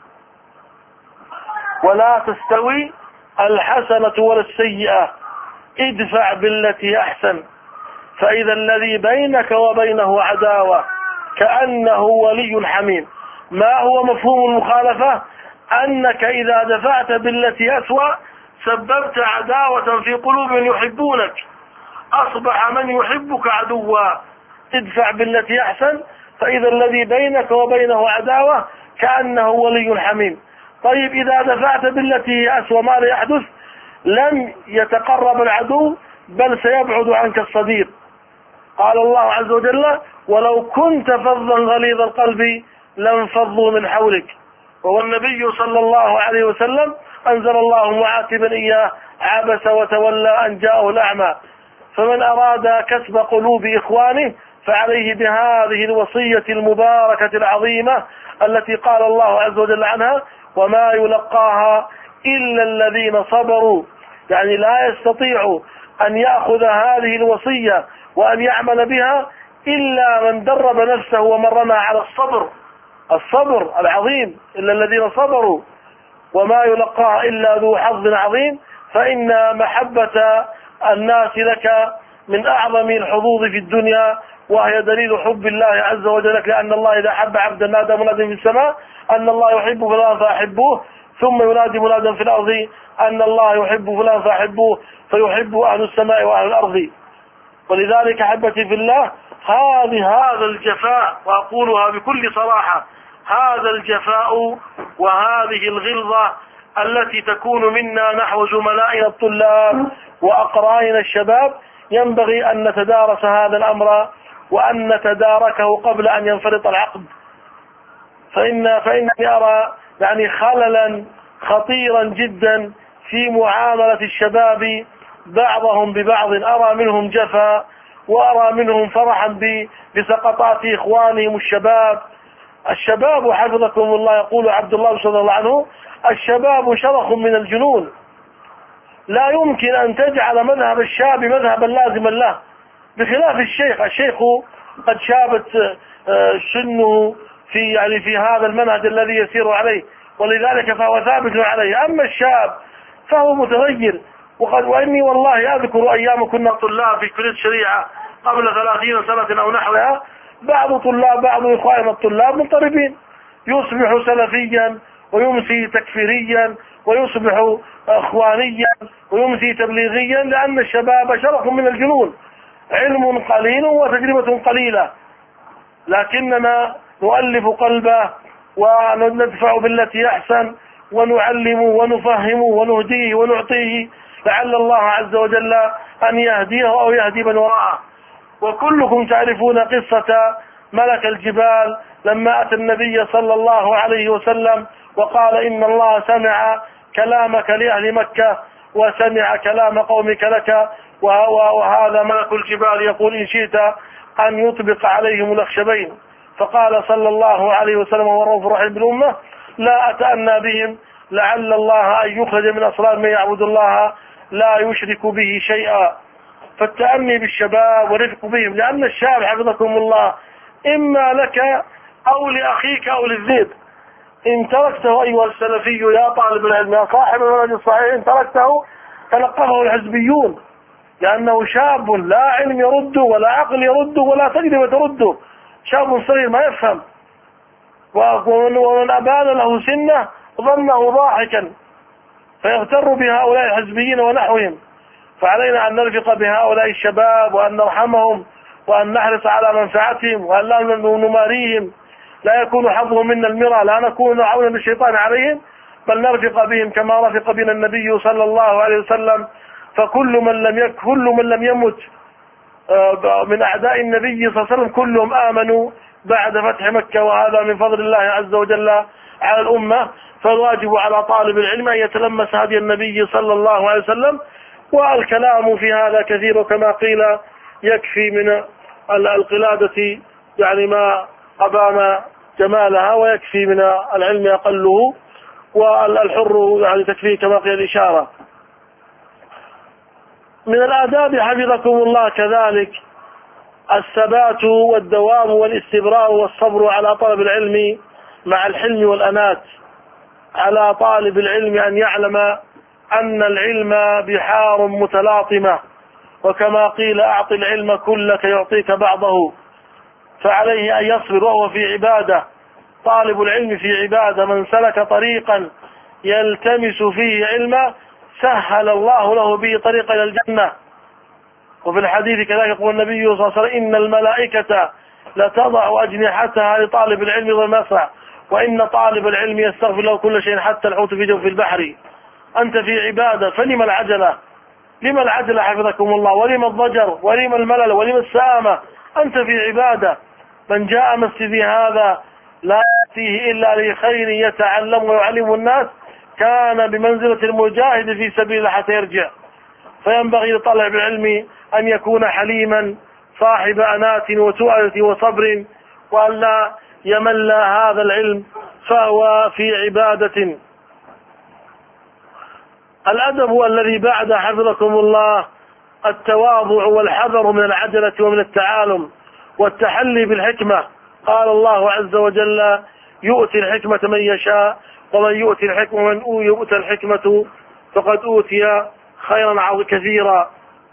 ولا تستوي الحسنة ولا السيئة ادفع بالتي أحسن فإذا الذي بينك وبينه عداوة كأنه ولي حميم. ما هو مفهوم المخالفة؟ أنك إذا دفعت بالتي أسوأ سببت عداوة في قلوب من يحبونك، أصبح من يحبك عدوا. ادفع بالتي أحسن فإذا الذي بينك وبينه عداوة كأنه ولي حميم. طيب إذا دفعت بالتي أسوأ ماذا يحدث؟ لن يتقرب العدو بل سيبعد عنك الصديق. قال الله عز وجل ولو كنت فظا غليظ القلب لانفضوا من حولك. وهو النبي صلى الله عليه وسلم أنزل الله معاتبا إياه عبس وتولى أن جاءه الأعمى. فمن أراد كسب قلوب إخوانه فعليه بهذه الوصية المباركة العظيمة التي قال الله عز وجل عنها وما يلقاها إلا الذين صبروا. يعني لا يستطيع أن يأخذ هذه الوصية وأن يعمل بها إلا من درب نفسه ومرنا على الصبر الصبر العظيم إلا الذين صبروا. وما يلقاها إلا ذو حظ عظيم فإن محبة الناس لك من أعظم الحظوظ في الدنيا وهي دليل حب الله عز وجل، لأن الله إذا حب عبدا نادى منادى في السماء أن الله يحب فلان فأحبوه ثم ينادي منادى في الأرض أن الله يحب فلان فأحبوه فيحب أهل السماء وأهل الأرض. ولذلك أحبتي في الله هذه هذا الجفاء وأقولها بكل صراحة هذا الجفاء وهذه الغلظة التي تكون منا نحو زملائنا الطلاب وأقراننا الشباب ينبغي أن نتدارس هذا الأمر وأن نتداركه قبل أن ينفرط العقد. فإن فإنني أرى يعني خللا خطيرا جدا في معاملة الشباب بعضهم ببعض. أرى منهم جفا وأرى منهم فرحا بسقطات إخوانهم الشباب. الشباب حفظكم الله يقول عبد الله رضي الله عنه الشباب شرخ من الجنون. لا يمكن أن تجعل مذهب الشاب مذهبا لازما له بخلاف الشيخ. الشيخ قد شابت سنه في يعني في هذا المنهج الذي يسير عليه ولذلك فهو ثابت عليه. أما الشاب فهو متغير. وقد وإني والله أذكر أيام كنا طلاب في كلية الشريعة قبل ثلاثين سنة أو نحوها بعض طلاب بعض إخواننا الطلاب مضطربين يصبح سلفيا ويمسي تكفيريا ويصبح اخوانيا ويمسي تبليغيا لأن الشباب شرخ من الجنون علم قليل وتجربة قليلة. لكننا نؤلف قلبه وندفع بالتي أحسن ونعلم ونفهم ونهديه ونعطيه لعل الله عز وجل أن يهديه أو يهدي من وراءه. وكلكم تعرفون قصة ملك الجبال لما أتى النبي صلى الله عليه وسلم وقال إن الله سمع كلامك لأهل مكة وسمع كلام قومك لك، وهذا ملك الجبال يقول إن شئت أن يطبق عليهم الأخشبين. فقال صلى الله عليه وسلم ورؤوف رحيم بالأمة لا أتأنى بهم لعل الله أن يخرج من أصلاب من يعبد الله لا يشرك به شيئا. فالتأني بالشباب ورفق بهم، لأن الشاب حفظكم الله إما لك أو لأخيك أو للذئب. إن تركته أيها السلفي يا طالب العلم يا صاحب المنهج الصحيح، إن تركته تلقفه الحزبيون، لأنه شاب لا علم يرده ولا عقل يرده ولا تجربة ترده، شاب صغير ما يفهم، ومن أبان له سنة ظنه ضاحكا فيغتر بهؤلاء الحزبيين ونحوهم. فعلينا أن نرفق بهؤلاء الشباب وأن نرحمهم وأن نحرص على منفعتهم وأن لا نماريهم، لا يكون حظهم منا المرى، لا نكون عونا للشيطان عليهم، بل نرفق بهم كما رفق بنا النبي صلى الله عليه وسلم. فكل من لم يك كل من لم يمت من أعداء النبي صلى الله عليه وسلم كلهم آمنوا بعد فتح مكة، وهذا من فضل الله عز وجل على الأمة. فالواجب على طالب العلم أن يتلمس هدي النبي صلى الله عليه وسلم. والكلام في هذا كثير، وكما قيل يكفي من القلادة يعني ما أبان جمالها، ويكفي من العلم أقله، والحر يعني تكفيه كما قيل الإشارة. من الآداب حفظكم الله كذلك الثبات والدوام والاستبراء والصبر على طلب العلم مع الحلم والأنات. على طالب العلم أن يعلم أن العلم بحار متلاطمة، وكما قيل أعط العلم كلك يعطيك بعضه، فعليه أن يصبر وهو في عبادة. طالب العلم في عبادة، من سلك طريقا يلتمس فيه علما سهل الله له به طريقا إلى الجنة. وفي الحديث كذلك يقول النبي صلى الله عليه وسلم إن الملائكة لتضع أجنحتها لطالب العلم والنفع، وإن طالب العلم يستغفر له كل شيء حتى الحوت في جوف البحر. أنت في عبادة، فلما العجلة؟ لما العجلة حفظكم الله؟ ولما الضجر؟ ولما الملل؟ ولما السآمة؟ أنت في عبادة. من جاء مسجدي هذا لا يأتيه إلا لخير يتعلم ويعلم الناس كان بمنزلة المجاهد في سبيل الله حتى يرجع. فينبغي لطالب العلم أن يكون حليما صاحب أنات وتؤدة وصبر، وأن لا يمل هذا العلم فهو في عبادة. الأدب الذي بعد حفظكم الله التواضع والحذر من العجلة ومن التعالم والتحلي بالحكمة. قال الله عز وجل يؤتي الحكمة من يشاء ومن يؤتي الحكمة من يؤتى الحكمة فقد أوتي خيرا كثيرا.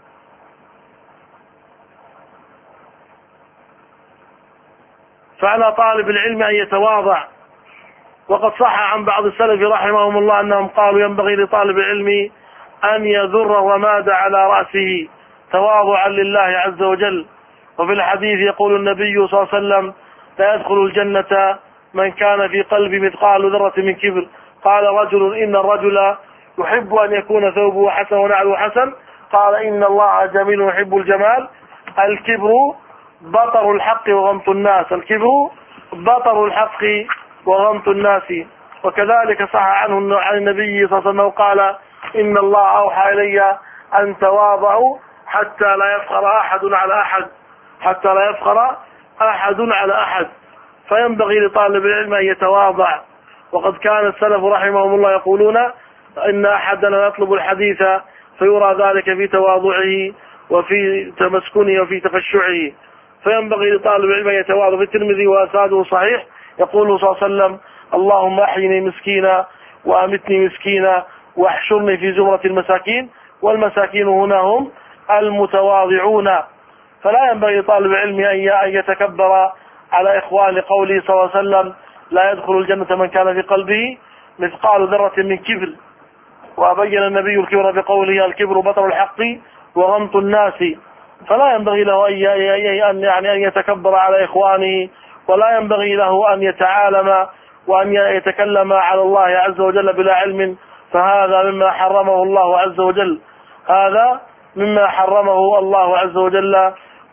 فعلى طالب العلم أن يتواضع. وقد صح عن بعض السلف رحمهم الله أنهم قالوا ينبغي لطالب العلم أن يذر الرماد على رأسه تواضعا لله عز وجل. وفي الحديث يقول النبي صلى الله عليه وسلم لا يدخل الجنة من كان في قلبه مثقال ذرة من كبر. قال رجل إن الرجل يحب أن يكون ثوبه حسن ونعله حسن. قال إن الله جميل يحب الجمال. الكبر بطر الحق وغمط الناس. الكبر بطر الحق وغمط الناس. وكذلك صح عنه عن النبي صلى الله عليه وسلم قال إن الله أوحى إلي أن تواضعوا حتى لا يفخر أحد على أحد حتى لا يفخر أحد على أحد. فينبغي لطالب العلم أن يتواضع. وقد كان السلف رحمهم الله يقولون إن أحدنا يطلب الحديث فيرى ذلك في تواضعه وفي تمسكنه وفي تخشعه. فينبغي لطالب العلم أن يتواضع. في الترمذي وأساده صحيح يقول صلى الله عليه وسلم اللهم أحيني مسكينا وأمتني مسكينا واحشرني في زمرة المساكين. والمساكين هنا هم المتواضعون. فلا ينبغي لطالب العلم أن يتكبر على إخوان قوله صلى الله عليه وسلم لا يدخل الجنة من كان في قلبه مثقال ذرة من كبر. وبين النبي الكبر بقوله الكبر بطر الحق وغمط الناس. فلا ينبغي له أن يعني أن يتكبر على إخوانه، ولا ينبغي له أن يتعالم وأن يتكلم على الله عز وجل بلا علم، فهذا مما حرمه الله عز وجل. هذا مما حرمه الله عز وجل.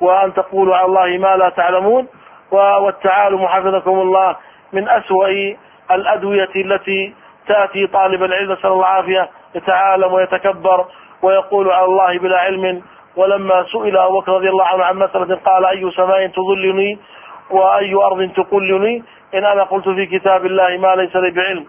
وأن تقولوا على الله ما لا تعلمون. والتعالم حفظكم الله من أسوأ الأدوية التي تأتي طالب العلم نسأل الله العافية يتعالم ويتكبر ويقول على الله بلا علم. ولما سئل أبو بكر رضي الله عنه عن مسألة قال أي سماء تظلني وأي أرض تقلني إن أنا قلت في كتاب الله ما ليس لي بعلم.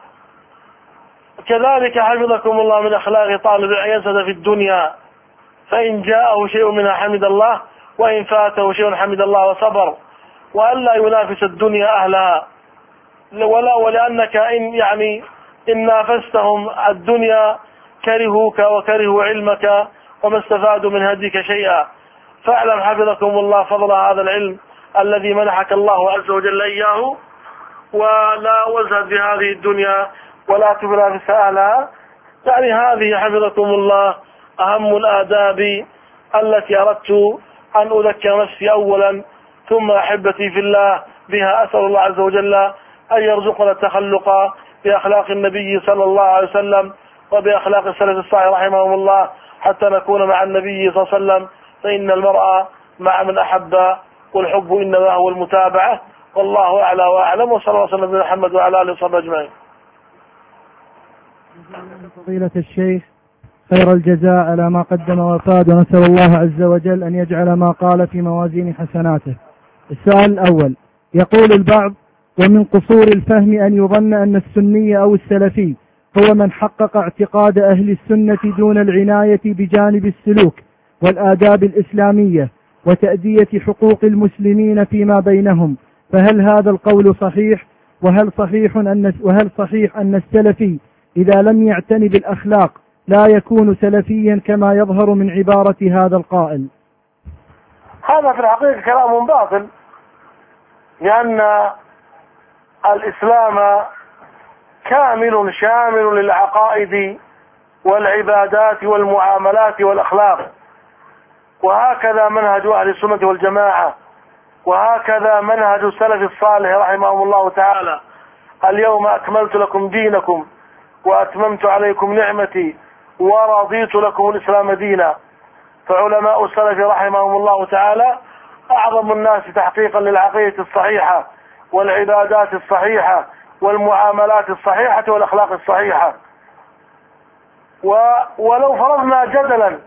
كذلك حفظكم الله من أخلاق طالب العلم ينسد في الدنيا، فإن جاءه شيء منها حمد الله وإن فاته شيء حمد الله وصبر، وألا ينافس الدنيا أهلها، ولا ولأنك إن يعني إن نافستهم الدنيا كرهوك وكرهوا علمك وما استفادوا من هديك شيئا. فاعلم حفظكم الله فضل هذا العلم الذي منحك الله عز وجل إياه، ولا وزهد بهذه الدنيا ولا تنافس أهلها. يعني هذه حفظكم الله أهم الآداب التي أردت أن أذكر نفسي أولا ثم أحبتي في الله بها. أسأل الله عز وجل أن يرزقنا التخلق بأخلاق النبي صلى الله عليه وسلم وبأخلاق السلف الصالح رحمهم الله حتى نكون مع النبي صلى الله عليه وسلم، فإن المرء مع من أحب والحب إنما هو المتابعة. والله أعلى وأعلم، وصلى الله وسلم على محمد وعلى آله وصحبه أجمعين. فضيلة الشيخ خير الجزاء على ما قدم وفاد، ونسأل الله عز وجل أن يجعل ما قال في موازين حسناته. السؤال الأول، يقول البعض ومن قصور الفهم أن يظن أن السني أو السلفي هو من حقق اعتقاد أهل السنة دون العناية بجانب السلوك والآداب الإسلامية وتأدية حقوق المسلمين فيما بينهم، فهل هذا القول صحيح؟ وهل صحيح أن وهل صحيح أن السلفي إذا لم يعتني بالأخلاق لا يكون سلفيا كما يظهر من عبارة هذا القائل؟ هذا في الحقيقة كلام باطل، لأن الإسلام كامل شامل للعقائد والعبادات والمعاملات والأخلاق، وهكذا منهج أهل السنة والجماعة، وهكذا منهج السلف الصالح رحمهم الله تعالى. اليوم أكملت لكم دينكم وأتممت عليكم نعمتي ورضيت لكم الإسلام دينا. فعلماء السلف رحمهم الله تعالى أعظم الناس تحقيقا للعقيدة الصحيحة والعبادات الصحيحة والمعاملات الصحيحة والأخلاق الصحيحة. ولو فرضنا جدلا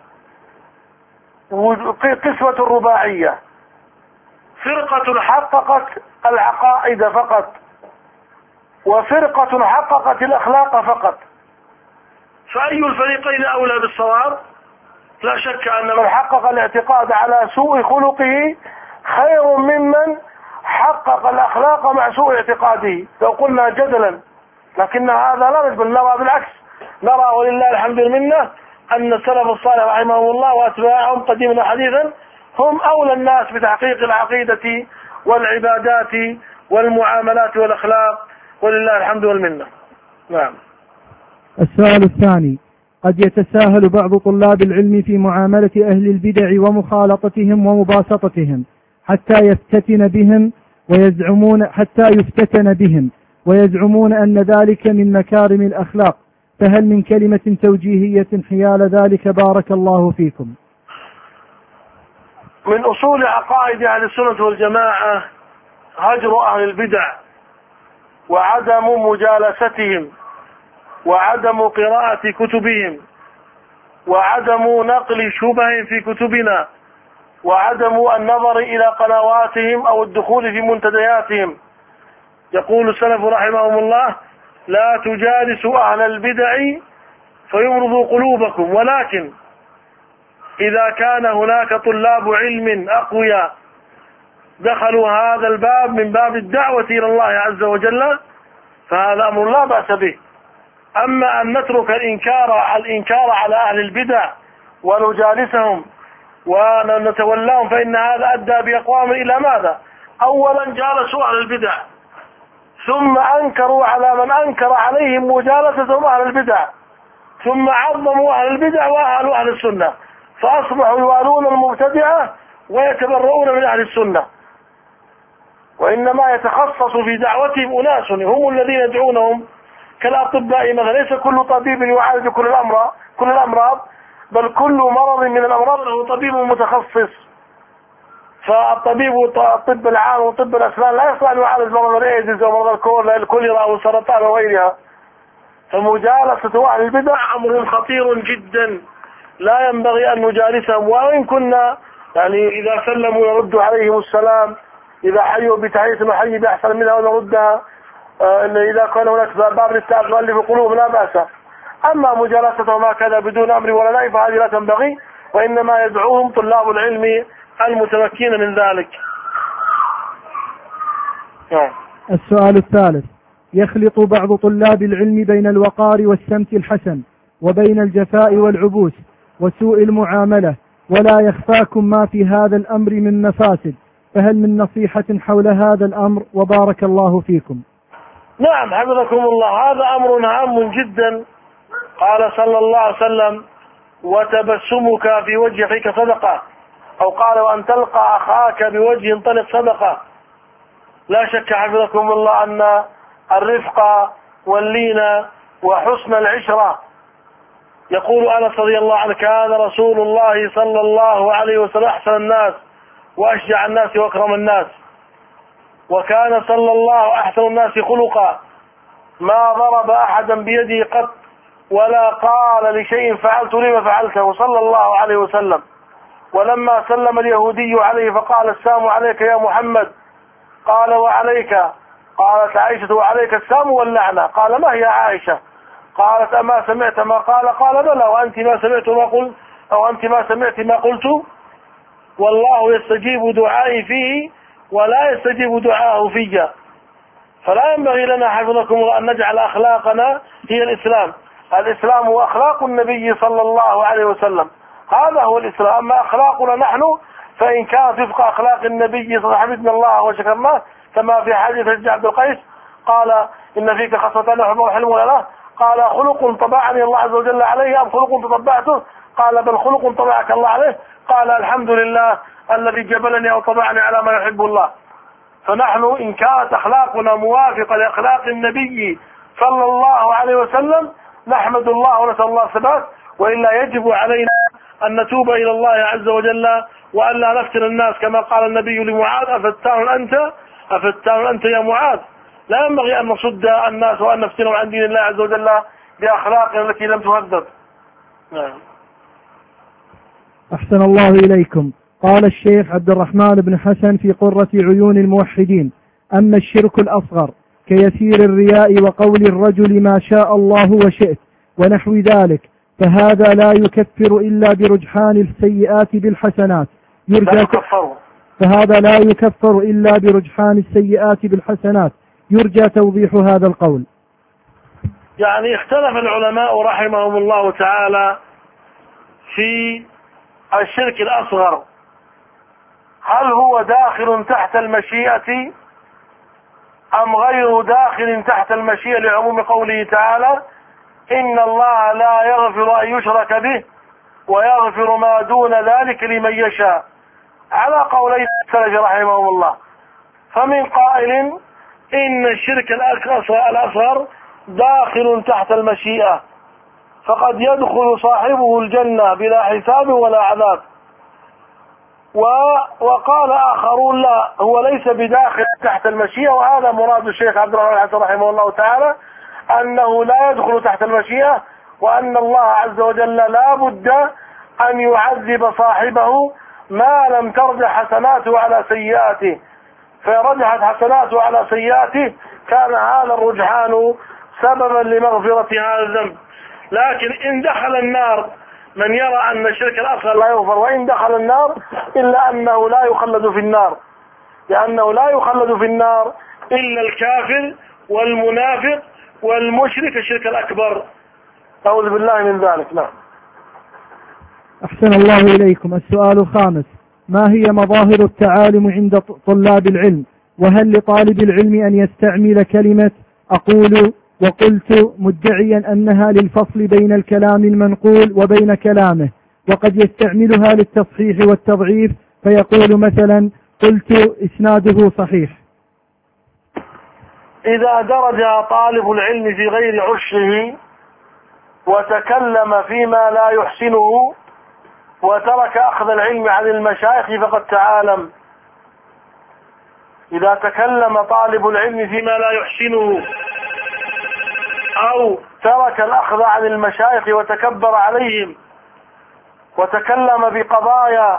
قسمة الرباعية، فرقة حققت العقائد فقط وفرقة حققت الأخلاق فقط، فأي الفريقين أولى بالصواب؟ لا شك أن من حقق الاعتقاد على سوء خلقه خير ممن حقق الأخلاق مع سوء اعتقاده، لو قلنا جدلا. لكن هذا لا نجبل، نرى بالعكس، نرى ولله الحمد المنة أن السلف الصالح رحمهم الله وأتباعهم قديما وحديثا هم أولى الناس بتحقيق العقيدة والعبادات والمعاملات والأخلاق، ولله الحمد والمنة. نعم. السؤال الثاني، قد يتساهل بعض طلاب العلم في معاملة أهل البدع ومخالطتهم ومباسطتهم حتى يفتتن بهم ويزعمون حتى يفتتن بهم ويزعمون أن ذلك من مكارم الأخلاق، فهل من كلمة توجيهية حيال ذلك بارك الله فيكم؟ من أصول عقائد أهل السنة والجماعة هجر أهل البدع وعدم مجالستهم وعدم قراءة كتبهم وعدم نقل شبه في كتبنا وعدم النظر إلى قنواتهم أو الدخول في منتدياتهم. يقول السلف رحمهم الله: لا تجالسوا أهل البدع فيمرضوا قلوبكم، ولكن إذا كان هناك طلاب علم أقوياء دخلوا هذا الباب من باب الدعوة إلى الله عز وجل فهذا أمر لا بأس به. أما أن نترك الإنكار الإنكار على أهل البدع ونجالسهم ونتولاهم فإن هذا أدى بأقوام إلى ماذا؟ أولا جالسوا أهل البدع، ثم أنكروا على من أنكر عليهم مجالستهم أهل البدع، ثم عظموا أهل البدع وأهل أهل السنة، فأصبحوا يوالون المبتدعة ويتبرؤون من أهل السنة. وإنما يتخصص في دعوتهم أناس هم الذين يدعونهم كالأطباء مثلا. ليس كل طبيب يعالج كل الأمراض كل الأمراض بل كل مرض من الأمراض له طبيب متخصص. فالطبيب والطب العام وطب الأسنان لا يستطيع أن يعالج مرض الإيدز أو مرض الكوليرا أو السرطان وغيرها. فمجالسة أهل البدع أمر خطير جدا لا ينبغي أن نجالسهم، وإن كنا يعني إذا سلموا نرد عليهم السلام، إذا حيوا بتحية نحيي بأحسن منها ونردها، إذا كان هناك باب للتأغل في قلوبهم لا بأس. أما مجالستهم هكذا بدون أمر ولا نهي فهذه لا تنبغي، وإنما يدعوهم طلاب العلم المتمكين من ذلك. السؤال الثالث: يخلط بعض طلاب العلم بين الوقار والسمت الحسن وبين الجفاء والعبوس وسوء المعاملة، ولا يخفاكم ما في هذا الأمر من مفاسد، فهل من نصيحة حول هذا الأمر؟ وبارك الله فيكم. نعم حفظكم الله، هذا أمر هام جدا. قال صلى الله عليه وسلم: وتبسمك في وجه أخيك صدقة، أو قال: وأن تلقى أخاك بوجه طلق صدقة. لا شك حفظكم الله أن الرفق واللين وحسن العشرة، يقول أنس رضي الله عنه: كان رسول الله صلى الله عليه وسلم أحسن الناس وأشجع الناس وأكرم الناس، وكان صلى الله أحسن الناس خلقا، ما ضرب أحدا بيده قط ولا قال لشيء فعلت لما فعلته صلى الله عليه وسلم. ولما سلم اليهودي عليه فقال: السلام عليك يا محمد، قال: وعليك. قالت عائشة: وعليك السلام واللعنة. قال: ما هي عائشة؟ قالت: أما سمعت ما قال؟ قال: بلى، وأنت ما سمعت ما قلت، أو أنت ما سمعت ما قلت؟ والله يستجيب دعائي فيه ولا يستجيب دعاءه فيا. فلا ينبغي لنا حفظكم الله أن نجعل أخلاقنا هي الإسلام. الإسلام هو أخلاق النبي صلى الله عليه وسلم، هذا هو الإسلام. أما أخلاقنا نحن فإن كانت وفق أخلاق النبي صلى الله عليه وسلم حمدنا الله وشكرناه، كما في حديث سيدنا عبد القيس قال: إن فيك خصلتان أحب وحلم ولا لا؟ قال: خلق طبعني الله عز وجل عليه أم خلق تطبعته؟ قال: بل خلق طبعك الله عليه. قال: الحمد لله الذي جبلني أو طبعني على ما يحب الله. فنحن إن كانت أخلاقنا موافقة لأخلاق النبي صلى الله عليه وسلم نحمد الله ونسأل الله الثبات، وإلا يجب علينا أن نتوب إلى الله عز وجل وأن لا نفتن الناس، كما قال النبي لمعاذ: أفتان أنت أفتان أنت يا معاذ. لا ينبغي أن نصد الناس وأن نفتنهم عن دين الله عز وجل بأخلاقنا التي لم تهذب. نعم. أحسن الله إليكم. قال الشيخ عبد الرحمن بن حسن في قرة عيون الموحدين: أما الشرك الأصغر كيسير الرياء وقول الرجل ما شاء الله وشئت ونحو ذلك، فهذا لا يكفر إلا برجحان السيئات بالحسنات، يرجى فهذا لا يكفر إلا برجحان السيئات بالحسنات، يرجى توضيح هذا القول. يعني اختلف العلماء رحمهم الله تعالى في الشرك الأصغر، هل هو داخل تحت المشيئة أم غير داخل تحت المشيئة، لعموم قوله تعالى: إن الله لا يغفر أن يشرك به ويغفر ما دون ذلك لمن يشاء، على قولي السلف رحمهم الله. فمن قائل إن الشرك الأصغر داخل تحت المشيئة، فقد يدخل صاحبه الجنة بلا حساب ولا عذاب. وقال آخرون: لا، هو ليس بداخل تحت المشيئة، وهذا مراد الشيخ عبد الرحمن الحسن رحمه الله تعالى، أنه لا يدخل تحت المشيئة، وأن الله عز وجل لا بد أن يعذب صاحبه ما لم ترجح حسناته على سيئاته، فرجحت حسناته على سيئاته كان هذا الرجحان سببا لمغفرة هذا الذنب. لكن إن دخل النار من يرى أن الشرك الأصغر لا يغفر، وإن دخل النار إلا أنه لا يخلد في النار، لأنه لا يخلد في النار إلا الكافر والمنافق والمشرك الشرك الأكبر، أعوذ بالله من ذلك. نعم. أحسن الله إليكم. السؤال الخامس: ما هي مظاهر التعالم عند طلاب العلم؟ وهل لطالب العلم أن يستعمل كلمة أقول وقلت مدعيا أنها للفصل بين الكلام المنقول وبين كلامه، وقد يستعملها للتصحيح والتضعيف، فيقول مثلا: قلت إسناده صحيح؟ إذا درج طالب العلم في غير عشره وتكلم فيما لا يحسنه وترك أخذ العلم عن المشايخ فقد تعالم، إذا تكلم طالب العلم فيما لا يحسنه أو ترك الأخذ عن المشايخ وتكبر عليهم وتكلم بقضايا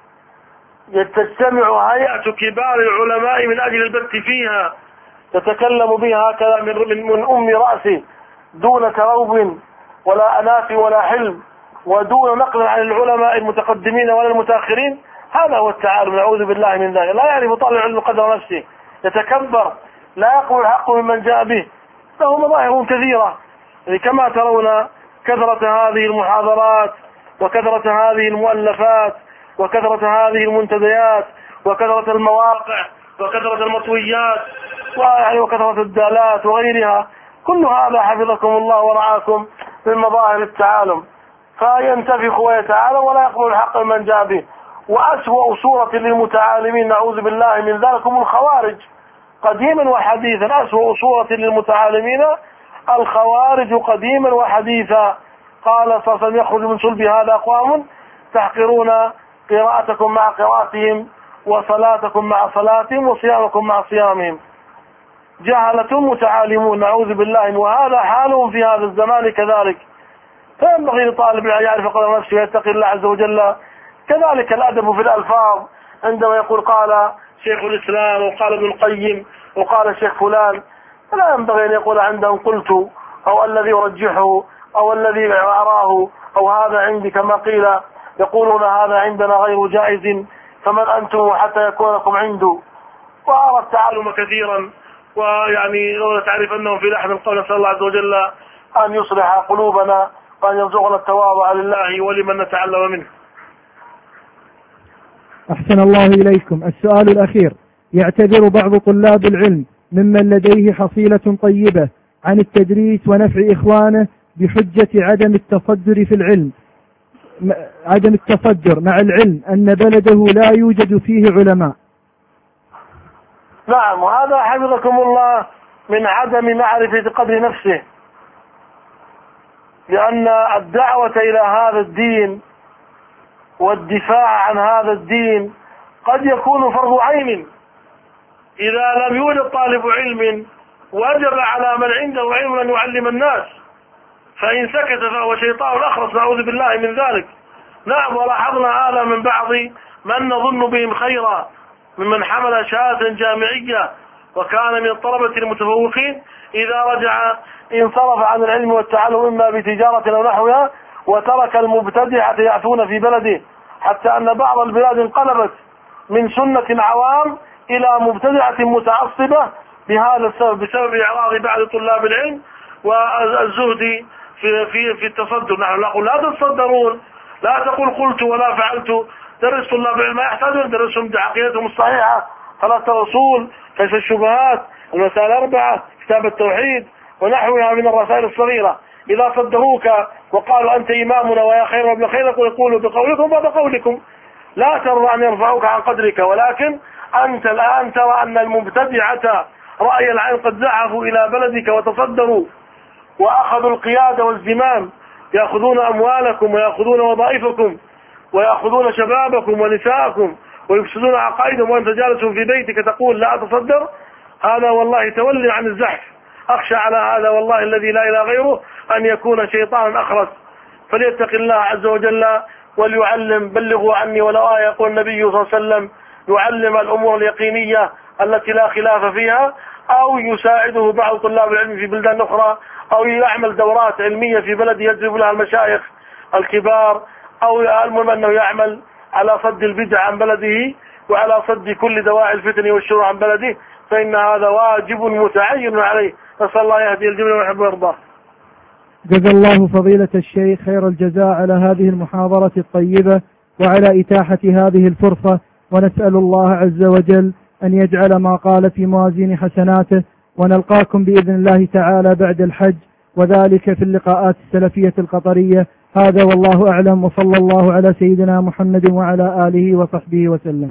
تجتمع هيئة كبار العلماء من أجل البت فيها، تتكلم بها هكذا من, من أم رأسه دون تروب ولا أناف ولا حلم ودون نقل عن العلماء المتقدمين ولا المتأخرين، هذا هو التعالم، نعوذ بالله من ذلك. لا يعرف طالب العلم قدر نفسه، يتكبر، لا يقول الحق ممن جاء به، له مظاهر كثيرة. يعني كما ترون كثرة هذه المحاضرات وكثرة هذه المؤلفات وكثرة هذه المنتديات وكثرة المواقع وكثرة المطويات ويعني وكثرة الدالات وغيرها، كل هذا حفظكم الله ورعاكم من مظاهر التعالم، فينتفخ ويتعالم ولا يقبل الحق من جاء به. وأسوأ صورة للمتعالمين نعوذ بالله من ذلك هم الخوارج، قديما وحديثا. أسوأ صورة للمتعالمين الخوارج قديما وحديثا. قال صلى الله عليه وسلم: يخرج من صلب هذا أقوام تحقرون قراءتكم مع قراءتهم وصلاتكم مع صلاتهم وصيامكم مع صيامهم، جهلة متعالمون نعوذ بالله، وهذا حالهم في هذا الزمان كذلك. فينبغي لطالب أن يعرف قدر نفسه ويتقي الله عز وجل. كذلك الأدب في الألفاظ، عندما يقول قال شيخ الإسلام وقال ابن القيم وقال شيخ فلان، لا ينبغي أن يقول عندهم قلت أو الذي يرجحه أو الذي أراه أو هذا عندي كما قيل، يقولون هذا عندنا غير جائز، فمن أنتم حتى يكون لكم عنده. وأرى التعالم كثيرا، ويعني لو تعرف أنه في لحظة القول نسأل الله عز وجل أن يصلح قلوبنا وأن يرزقنا التواضع لله ولمن نتعلم منه. أحسن الله إليكم. السؤال الأخير: يعتذر بعض طلاب العلم ممن لديه حصيلة طيبة عن التدريس ونفع إخوانه بحجة عدم التصدر في العلم عدم التصدر مع العلم أن بلده لا يوجد فيه علماء. نعم، وهذا حفظكم الله من عدم معرفة قدر نفسه، لأن الدعوة إلى هذا الدين والدفاع عن هذا الدين قد يكون فرض عين. إذا لم يوجد طالب علم وجب على من عنده علم أن يعلم الناس، فإن سكت فهو شيطان أخرس نعوذ بالله من ذلك. نعم، ولاحظنا هذا من بعض من نظن بهم خيرا ممن حمل شهادة جامعية وكان من الطلبة المتفوقين، إذا رجع انصرف عن العلم والتعلم إما بتجارة أو نحوها، وترك المبتدعة يأتون في بلده، حتى أن بعض البلاد انقلبت من سنة عوام إلى مبتدعة متعصبة بهذا السبب، بسبب إعراض بعض طلاب العلم والزهد في في في التصدر. نحن نقول لا تتصدرون، لا تقول قلت ولا فعلت. درس طلاب العلم ما يحتاجون درسهم بعقيدتهم الصحيحة، ثلاثة أصول، كشف الشبهات، المسائل الأربعة، كتاب التوحيد ونحوها من الرسائل الصغيرة. إذا صدقوك وقالوا أنت إمامنا ويا خير وابن خير، يقولوا بقولكم وبقولكم، لا ترضى أن يرفعوك عن قدرك، ولكن أنت الآن ترى أن المبتدعة رأي العين قد زحفوا إلى بلدك وتصدروا وأخذوا القيادة والزمام، يأخذون أموالكم ويأخذون وظائفكم ويأخذون شبابكم ونساءكم ويفسدون عقائدهم، وأنت جالس في بيتك تقول لا أتصدر. هذا والله تولي عن الزحف. أخشى على هذا والله الذي لا إله غيره أن يكون شيطانا أخرس، فليتق الله عز وجل وليعلم. بلغوا عني ولو آية. يقول النبي صلى الله عليه وسلم: يعلم الأمور اليقينية التي لا خلاف فيها، أو يساعده بعض طلاب العلم في بلدان أخرى، أو يعمل دورات علمية في بلد يجذب لها المشايخ الكبار، أو المهم أنه يعمل على صد البدع عن بلده وعلى صد كل دواعي الفتن والشرور عن بلده، فإن هذا واجب متعين عليه. نسأل الله يهدي الجميع ويحب ويرضاه. جزا الله فضيلة الشيخ خير الجزاء على هذه المحاضرة الطيبة وعلى إتاحة هذه الفرصة، ونسأل الله عز وجل أن يجعل ما قال في موازين حسناته، ونلقاكم بإذن الله تعالى بعد الحج، وذلك في اللقاءات السلفية القطرية. هذا والله أعلم، وصلى الله على سيدنا محمد وعلى آله وصحبه وسلم.